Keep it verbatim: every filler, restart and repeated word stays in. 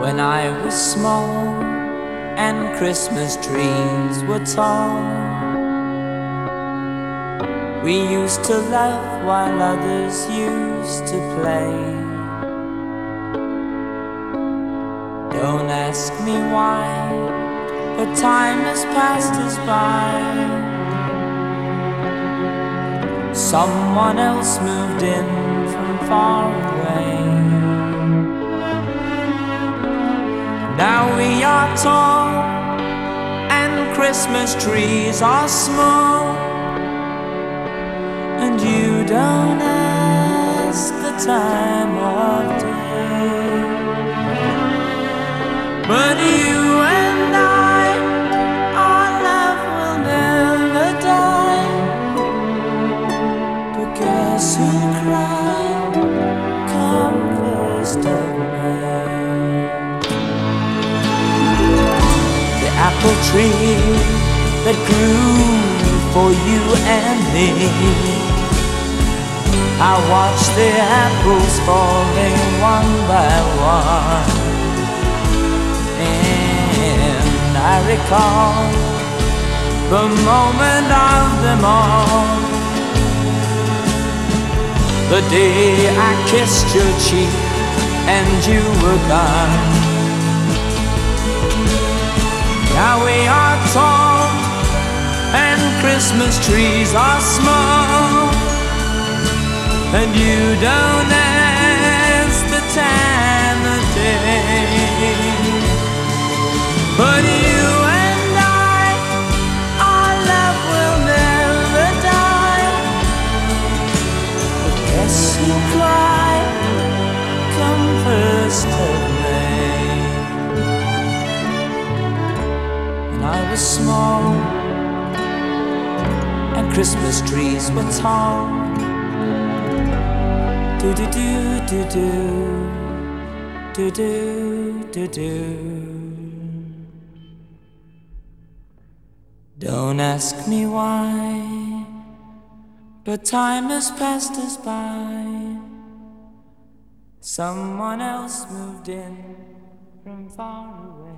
When I was small and Christmas trees were tall, we used to laugh while others used to play. Don't ask me why, but time has passed us by. Someone else moved in from far away. Now we are tall and Christmas trees are small, and you don't ask the time of day. But you and I, our love will never die. But guess who cried come first of May? The apple tree that grew for you and me. I watch the apples falling one by one, and I recall the moment of them all, the day I kissed your cheek and you were gone. Now we are tall and Christmas trees are small, and you don't ask the time of day. But you and I, our love will never die. But guess who cried come first of May? When I was small and Christmas trees were tall, do do do do do do do do do. Don't ask me why, but time has passed us by. Someone else moved in from far away.